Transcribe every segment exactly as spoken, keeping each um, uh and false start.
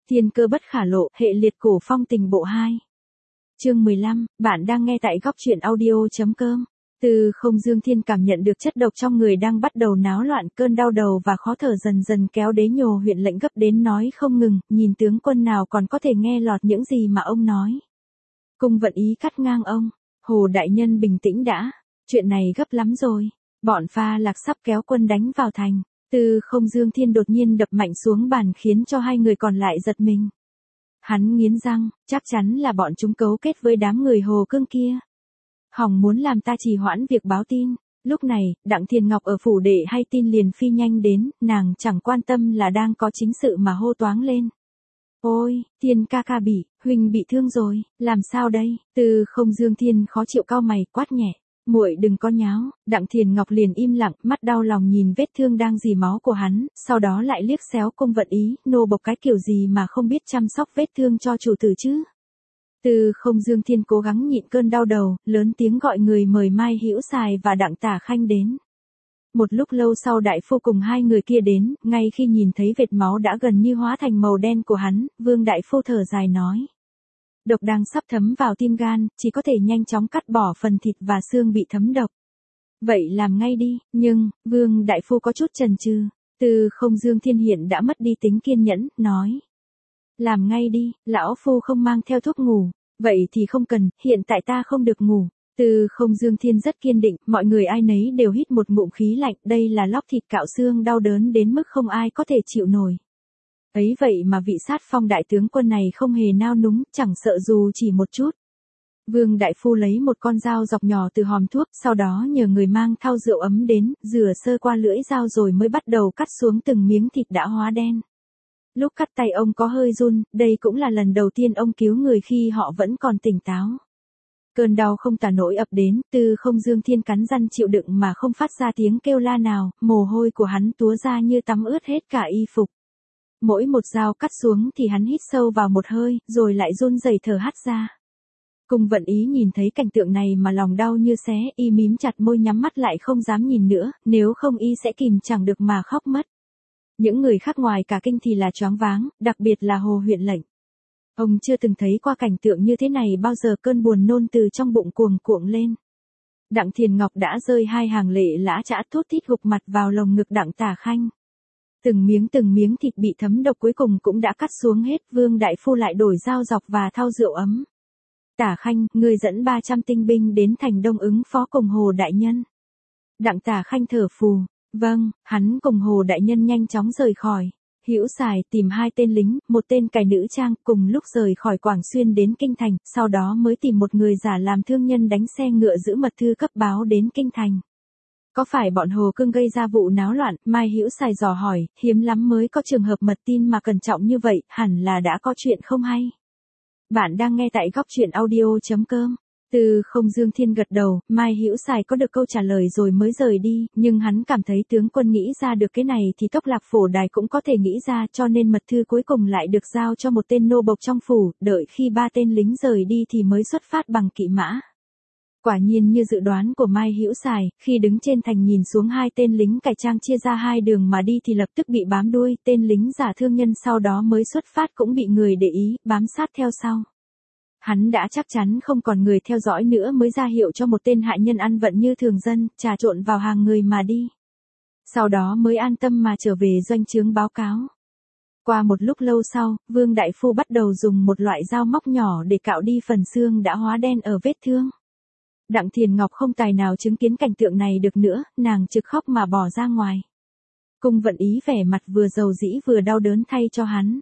Thiên cơ bất khả lộ, hệ liệt cổ phong tình bộ hai. Chương mười lăm, bạn đang nghe tại góc truyện audio.com. Từ Không Dương Thiên cảm nhận được chất độc trong người đang bắt đầu náo loạn, cơn đau đầu và khó thở dần dần kéo Đế Nhồ huyện lệnh gấp đến nói không ngừng, nhìn tướng quân nào còn có thể nghe lọt những gì mà ông nói. Cung Vận Ý cắt ngang ông, Hồ đại nhân bình tĩnh đã, chuyện này gấp lắm rồi, bọn Pha Lạc sắp kéo quân đánh vào thành. Từ Không Dương Thiên đột nhiên đập mạnh xuống bàn khiến cho hai người còn lại giật mình. Hắn nghiến răng, chắc chắn là bọn chúng cấu kết với đám người Hồ Cương kia. Hỏng muốn làm ta trì hoãn việc báo tin. Lúc này, Đặng Thiền Ngọc ở phủ đệ hay tin liền phi nhanh đến, nàng chẳng quan tâm là đang có chính sự mà hô toáng lên. Ôi, Thiên ca ca bị, huynh bị thương rồi, làm sao đây? Từ Không Dương Thiên khó chịu cau mày quát nhẹ. Muội đừng có nháo. Đặng Thiền Ngọc liền im lặng, mắt đau lòng nhìn vết thương đang rỉ máu của hắn, sau đó lại liếc xéo Cung Vận Ý, nô bộc cái kiểu gì mà không biết chăm sóc vết thương cho chủ tử chứ. Từ Không Dương Thiên cố gắng nhịn cơn đau đầu, lớn tiếng gọi người mời Mai Hữu Sài và Đặng Tả Khanh đến. Một lúc lâu sau đại phu cùng hai người kia đến, ngay khi nhìn thấy vệt máu đã gần như hóa thành màu đen của hắn, Vương đại phu thở dài nói. Độc đang sắp thấm vào tim gan, chỉ có thể nhanh chóng cắt bỏ phần thịt và xương bị thấm độc. Vậy làm ngay đi, nhưng, Vương đại phu có chút chần chừ. Từ Không Dương Thiên hiện đã mất đi tính kiên nhẫn, nói. Làm ngay đi, lão phu không mang theo thuốc ngủ, vậy thì không cần, hiện tại ta không được ngủ. Từ Không Dương Thiên rất kiên định, mọi người ai nấy đều hít một ngụm khí lạnh, đây là lóc thịt cạo xương đau đớn đến mức không ai có thể chịu nổi. Ấy vậy mà vị sát phong đại tướng quân này không hề nao núng, chẳng sợ dù chỉ một chút. Vương đại phu lấy một con dao dọc nhỏ từ hòm thuốc, sau đó nhờ người mang thau rượu ấm đến, rửa sơ qua lưỡi dao rồi mới bắt đầu cắt xuống từng miếng thịt đã hóa đen. Lúc cắt tay ông có hơi run, đây cũng là lần đầu tiên ông cứu người khi họ vẫn còn tỉnh táo. Cơn đau không tả nổi ập đến, Từ Không Dương Thiên cắn răng chịu đựng mà không phát ra tiếng kêu la nào, mồ hôi của hắn túa ra như tắm ướt hết cả y phục. Mỗi một dao cắt xuống thì hắn hít sâu vào một hơi, rồi lại run rẩy thở hắt ra. Cung Vận Ý nhìn thấy cảnh tượng này mà lòng đau như xé, y mím chặt môi nhắm mắt lại không dám nhìn nữa, nếu không y sẽ kìm chẳng được mà khóc mất. Những người khác ngoài cả kinh thì là choáng váng, đặc biệt là Hồ huyện lệnh. Ông chưa từng thấy qua cảnh tượng như thế này bao giờ, cơn buồn nôn từ trong bụng cuồng cuộn lên. Đặng Thiền Ngọc đã rơi hai hàng lệ lã chã thút thít gục mặt vào lồng ngực Đặng Tả Khanh. Từng miếng từng miếng thịt bị thấm độc cuối cùng cũng đã cắt xuống hết, Vương đại phu lại đổi dao dọc và thau rượu ấm. Tả Khanh, người dẫn ba trăm tinh binh đến thành Đông ứng phó cùng Hồ đại nhân. Đặng Tả Khanh thở phù, vâng, hắn cùng Hồ đại nhân nhanh chóng rời khỏi. Hữu Sài tìm hai tên lính, một tên cài nữ trang, cùng lúc rời khỏi Quảng Xuyên đến Kinh Thành, sau đó mới tìm một người giả làm thương nhân đánh xe ngựa giữ mật thư cấp báo đến Kinh Thành. Có phải bọn Hồ Cương gây ra vụ náo loạn? Mai Hữu Sài dò hỏi, hiếm lắm mới có trường hợp mật tin mà cẩn trọng như vậy, hẳn là đã có chuyện không hay. Bạn đang nghe tại góc truyện audio.com. Từ Không Dương Thiên gật đầu, Mai Hữu Sài có được câu trả lời rồi mới rời đi, nhưng hắn cảm thấy tướng quân nghĩ ra được cái này thì Tốc Lạc Phổ Đài cũng có thể nghĩ ra, cho nên mật thư cuối cùng lại được giao cho một tên nô bộc trong phủ, đợi khi ba tên lính rời đi thì mới xuất phát bằng kỵ mã. Quả nhiên như dự đoán của Mai Hữu Sài, khi đứng trên thành nhìn xuống hai tên lính cải trang chia ra hai đường mà đi thì lập tức bị bám đuôi, tên lính giả thương nhân sau đó mới xuất phát cũng bị người để ý, bám sát theo sau. Hắn đã chắc chắn không còn người theo dõi nữa mới ra hiệu cho một tên hạ nhân ăn vận như thường dân, trà trộn vào hàng người mà đi. Sau đó mới an tâm mà trở về doanh trướng báo cáo. Qua một lúc lâu sau, Vương đại phu bắt đầu dùng một loại dao móc nhỏ để cạo đi phần xương đã hóa đen ở vết thương. Đặng Thiền Ngọc không tài nào chứng kiến cảnh tượng này được nữa, nàng trực khóc mà bỏ ra ngoài. Cung Vận Ý vẻ mặt vừa dầu dĩ vừa đau đớn thay cho hắn.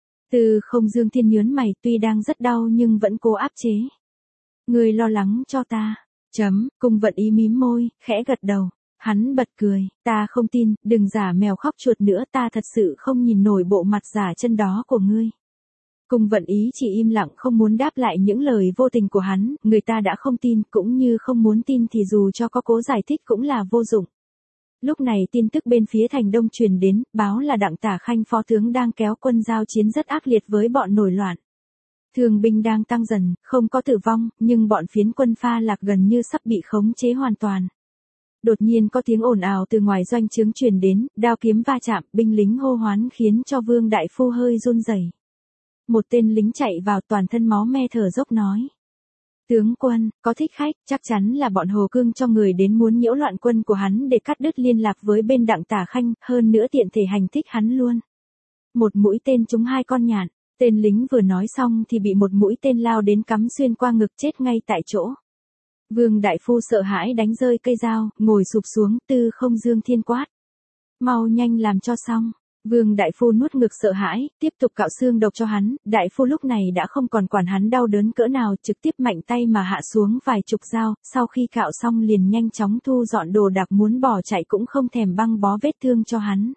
Từ Không Dương Thiên nhớn mày, tuy đang rất đau nhưng vẫn cố áp chế. Người lo lắng cho ta. Chấm, Cung Vận Ý mím môi, khẽ gật đầu. Hắn bật cười, ta không tin, đừng giả mèo khóc chuột nữa, ta thật sự không nhìn nổi bộ mặt giả chân đó của ngươi. Cung Vận Ý chỉ im lặng không muốn đáp lại những lời vô tình của hắn, người ta đã không tin, cũng như không muốn tin thì dù cho có cố giải thích cũng là vô dụng. Lúc này tin tức bên phía thành Đông truyền đến, báo là Đặng Tả Khanh phó tướng đang kéo quân giao chiến rất ác liệt với bọn nổi loạn. Thương binh đang tăng dần, không có tử vong, nhưng bọn phiến quân Pha Lạc gần như sắp bị khống chế hoàn toàn. Đột nhiên có tiếng ồn ào từ ngoài doanh trướng truyền đến, đao kiếm va chạm, binh lính hô hoán khiến cho Vương đại phu hơi run rẩy. Một tên lính chạy vào toàn thân máu me thở dốc nói. Tướng quân, có thích khách, chắc chắn là bọn Hồ Cương cho người đến muốn nhiễu loạn quân của hắn để cắt đứt liên lạc với bên Đặng Tả Khanh, hơn nữa tiện thể hành thích hắn luôn. Một mũi tên trúng hai con nhạn, tên lính vừa nói xong thì bị một mũi tên lao đến cắm xuyên qua ngực chết ngay tại chỗ. Vương Đại Phu sợ hãi đánh rơi cây dao, ngồi sụp xuống, Tư Không Dương Thiên quát. Mau nhanh làm cho xong. Vương Đại Phu nuốt ngực sợ hãi, tiếp tục cạo xương độc cho hắn, Đại Phu lúc này đã không còn quản hắn đau đớn cỡ nào, trực tiếp mạnh tay mà hạ xuống vài chục dao, sau khi cạo xong liền nhanh chóng thu dọn đồ đạc muốn bỏ chạy cũng không thèm băng bó vết thương cho hắn.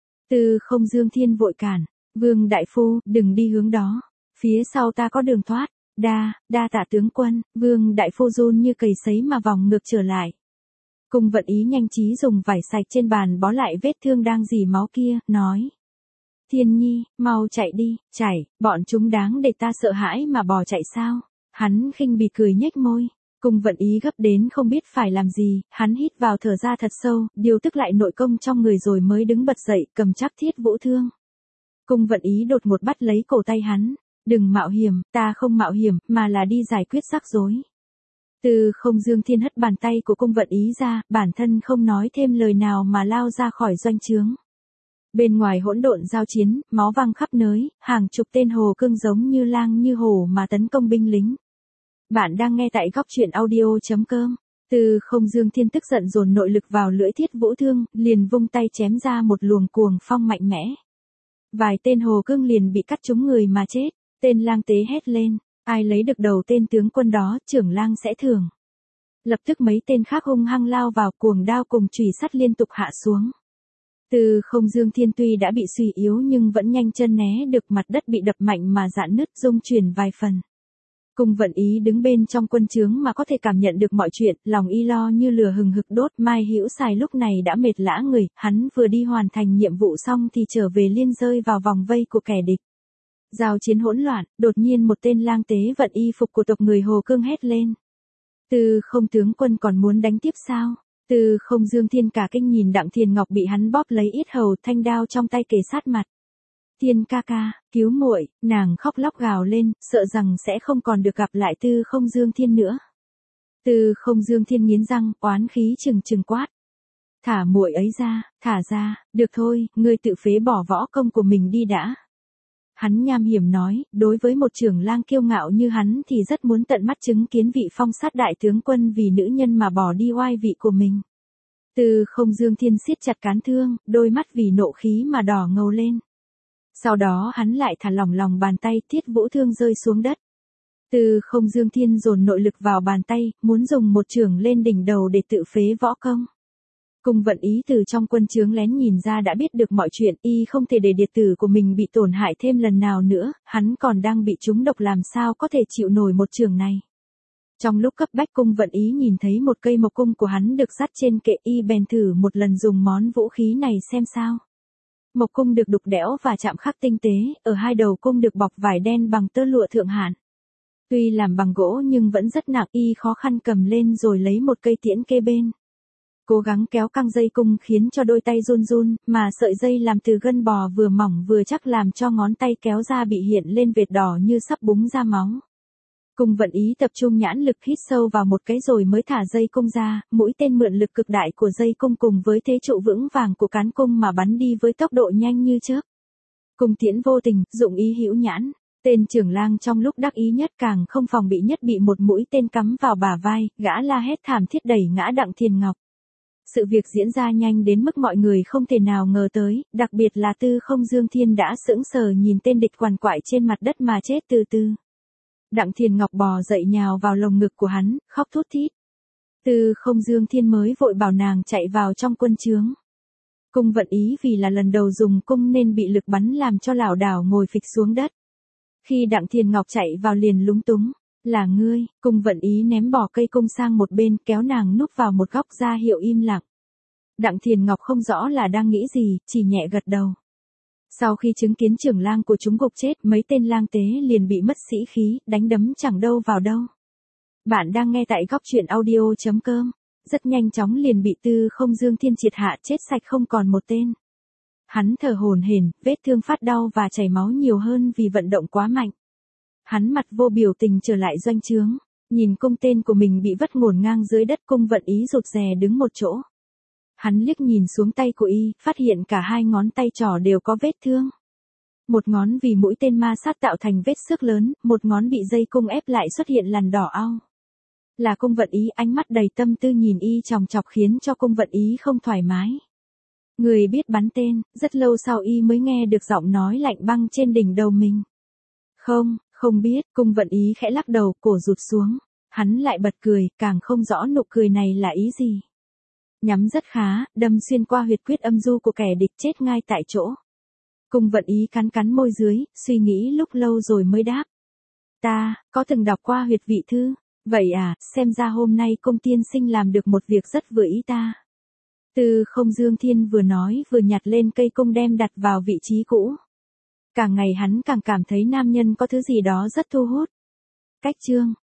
Tư Không Dương Thiên vội cản, Vương Đại Phu, đừng đi hướng đó, phía sau ta có đường thoát, đa, đa tạ tướng quân, Vương Đại Phu run như cầy sấy mà vòng ngược trở lại. Cung Vận Ý nhanh trí dùng vải sạch trên bàn bó lại vết thương đang rỉ máu kia, nói. Thiên Nhi, mau chạy đi, chạy, bọn chúng đáng để ta sợ hãi mà bỏ chạy sao? Hắn khinh bỉ cười nhếch môi. Cung Vận Ý gấp đến không biết phải làm gì, hắn hít vào thở ra thật sâu, điều tức lại nội công trong người rồi mới đứng bật dậy, cầm chắc thiết vũ thương. Cung Vận Ý đột ngột bắt lấy cổ tay hắn. Đừng mạo hiểm, ta không mạo hiểm, mà là đi giải quyết rắc rối. Tư Không Dương Thiên hất bàn tay của Cung Vận Ý ra, bản thân không nói thêm lời nào mà lao ra khỏi doanh trướng. Bên ngoài hỗn độn giao chiến, máu văng khắp nơi, hàng chục tên Hồ Cương giống như lang như hổ mà tấn công binh lính. Bạn đang nghe tại góc truyện audio chấm com. Tư Không Dương Thiên tức giận dồn nội lực vào lưỡi thiết vũ thương, liền vung tay chém ra một luồng cuồng phong mạnh mẽ. Vài tên Hồ Cương liền bị cắt trúng người mà chết. Tên lang tế hét lên, ai lấy được đầu tên tướng quân đó, trưởng lang sẽ thưởng. Lập tức mấy tên khác hung hăng lao vào, cuồng đao cùng chùy sắt liên tục hạ xuống. Tư Không Dương Thiên tuy đã bị suy yếu nhưng vẫn nhanh chân né được, mặt đất bị đập mạnh mà rạn nứt rung chuyển vài phần. Cung Vận Ý đứng bên trong quân trướng mà có thể cảm nhận được mọi chuyện, lòng y lo như lửa hừng hực đốt. Mai Hữu Sài lúc này đã mệt lả người, hắn vừa đi hoàn thành nhiệm vụ xong thì trở về liên rơi vào vòng vây của kẻ địch. Giao chiến hỗn loạn, đột nhiên một tên lang tế vận y phục của tộc người Hồ Cương hét lên. Tư Không tướng quân còn muốn đánh tiếp sao? Tư Không Dương Thiên cả kinh nhìn Đặng Thiền Ngọc bị hắn bóp lấy yết hầu, thanh đao trong tay kề sát mặt. Thiên ca ca, cứu muội, nàng khóc lóc gào lên, sợ rằng sẽ không còn được gặp lại Tư Không Dương Thiên nữa. Tư Không Dương Thiên nghiến răng, oán khí trừng trừng quát. Thả muội ấy ra, thả ra, được thôi, ngươi tự phế bỏ võ công của mình đi đã. Hắn nham hiểm nói, đối với một trưởng lang kiêu ngạo như hắn thì rất muốn tận mắt chứng kiến vị phong sát đại tướng quân vì nữ nhân mà bỏ đi oai vị của mình. Tư Không Dương Thiên siết chặt cán thương, đôi mắt vì nộ khí mà đỏ ngầu lên. Sau đó hắn lại thả lỏng lòng bàn tay, thiết vũ thương rơi xuống đất. Tư Không Dương Thiên dồn nội lực vào bàn tay, muốn dùng một chưởng lên đỉnh đầu để tự phế võ công. Cung Vận Ý từ trong quân trướng lén nhìn ra đã biết được mọi chuyện, y không thể để điệt tử của mình bị tổn hại thêm lần nào nữa, hắn còn đang bị trúng độc làm sao có thể chịu nổi một chưởng này. Trong lúc cấp bách Cung Vận Ý nhìn thấy một cây mộc cung của hắn được dắt trên kệ, y bèn thử một lần dùng món vũ khí này xem sao. Mộc cung được đục đẽo và chạm khắc tinh tế, ở hai đầu cung được bọc vải đen bằng tơ lụa thượng hạng. Tuy làm bằng gỗ nhưng vẫn rất nặng, y khó khăn cầm lên rồi lấy một cây tiễn kê bên. Cố gắng kéo căng dây cung khiến cho đôi tay run run, mà sợi dây làm từ gân bò vừa mỏng vừa chắc làm cho ngón tay kéo ra bị hiện lên vệt đỏ như sắp búng ra máu. Cung Vận Ý tập trung nhãn lực hít sâu vào một cái rồi mới thả dây cung ra, mũi tên mượn lực cực đại của dây cung cùng với thế trụ vững vàng của cán cung mà bắn đi với tốc độ nhanh như chớp. Cung tiễn vô tình, dụng ý hữu nhãn. Tên trưởng lang trong lúc đắc ý nhất càng không phòng bị nhất bị một mũi tên cắm vào bả vai, gã la hét thảm thiết đẩy ngã Đặng Thiền Ngọc. Sự việc diễn ra nhanh đến mức mọi người không thể nào ngờ tới, đặc biệt là Tư Không Dương Thiên đã sững sờ nhìn tên địch quằn quại trên mặt đất mà chết từ từ. Đặng Thiền Ngọc bò dậy nhào vào lồng ngực của hắn, khóc thút thít. Tư Không Dương Thiên mới vội bảo nàng chạy vào trong quân trướng. Cung Vận Ý vì là lần đầu dùng cung nên bị lực bắn làm cho lảo đảo ngồi phịch xuống đất. Khi Đặng Thiền Ngọc chạy vào liền lúng túng. Là ngươi, Cung Vận Ý ném bỏ cây cung sang một bên, kéo nàng núp vào một góc ra hiệu im lặng. Đặng Thiền Ngọc không rõ là đang nghĩ gì, chỉ nhẹ gật đầu. Sau khi chứng kiến trưởng lang của chúng gục chết, mấy tên lang tế liền bị mất sĩ khí, đánh đấm chẳng đâu vào đâu. Bạn đang nghe tại góc truyện audio chấm com. Rất nhanh chóng liền bị Tư Không Dương Thiên triệt hạ, chết sạch không còn một tên. Hắn thở hổn hển, vết thương phát đau và chảy máu nhiều hơn vì vận động quá mạnh. Hắn mặt vô biểu tình trở lại doanh trướng, nhìn cung tên của mình bị vất ngổn ngang dưới đất, Cung Vận Ý rụt rè đứng một chỗ. Hắn liếc nhìn xuống tay của y, phát hiện cả hai ngón tay trỏ đều có vết thương. Một ngón vì mũi tên ma sát tạo thành vết xước lớn, một ngón bị dây cung ép lại xuất hiện lằn đỏ au. Là Cung Vận Ý, ánh mắt đầy tâm tư nhìn y chòng chọc khiến cho Cung Vận Ý không thoải mái. Người biết bắn tên, rất lâu sau y mới nghe được giọng nói lạnh băng trên đỉnh đầu mình. Không, không biết, Cung Vận Ý khẽ lắc đầu, cổ rụt xuống. Hắn lại bật cười, càng không rõ nụ cười này là ý gì. Nhắm rất khá, đâm xuyên qua huyệt quyết âm du của kẻ địch, chết ngay tại chỗ. Cung Vận Ý cắn cắn môi dưới, suy nghĩ lúc lâu rồi mới đáp. Ta, có từng đọc qua huyệt vị thư. Vậy à, xem ra hôm nay Cung tiên sinh làm được một việc rất vừa ý ta. Từ Không Dương Thiên vừa nói vừa nhặt lên cây cung đem đặt vào vị trí cũ. Càng ngày hắn càng cảm thấy nam nhân có thứ gì đó rất thu hút. Cách chương